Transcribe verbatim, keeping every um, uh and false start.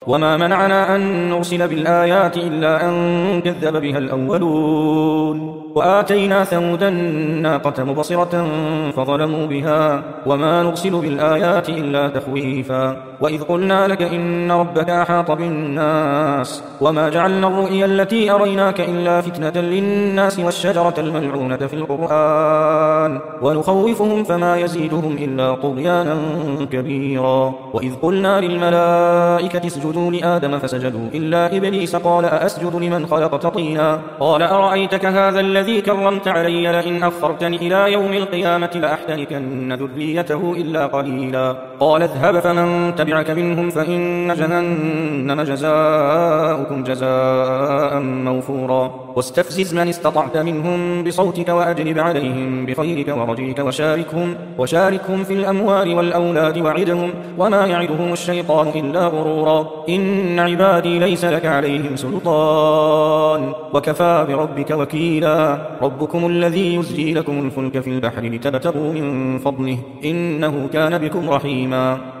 وما منعنا أن نرسل بالآيات إلا أن كذب بها الأولون وآتينا ثمود الناقة مبصرة فظلموا بها وما نرسل بالآيات إلا تخويفا وإذ قلنا لك إن ربك أحاط بالناس وما جعلنا الرؤيا التي أريناك إلا فتنة للناس والشجرة الملعونة في القرآن ونخوفهم فما يزيدهم إلا طغيانا كبيرا وإذ قلنا للملائكة اسجدوا لآدم فسجدوا إلا إبليس قال أأسجد لمن خلقت طينا قال أرأيتك هذا الذي كرمت علي لئن أخرتني إلى يوم القيامة لأحتركن ذريته إلا قليلا قال اذهب فمن تبعك منهم فإن جهنم جزاؤكم جزاء موفورا واستفزز من استطعت منهم بصوتك وأجلب عليهم بخيرك ورجيك وشاركهم, وشاركهم في الأموال والأولاد وعدهم وما يعدهم الشيطان إلا غرورا إن عبادي ليس لك عليهم سلطان وكفى بربك وكيلا ربكم الذي يزجي لكم الفلك في البحر لتبتغوا من فضله إنه كان بكم رحيما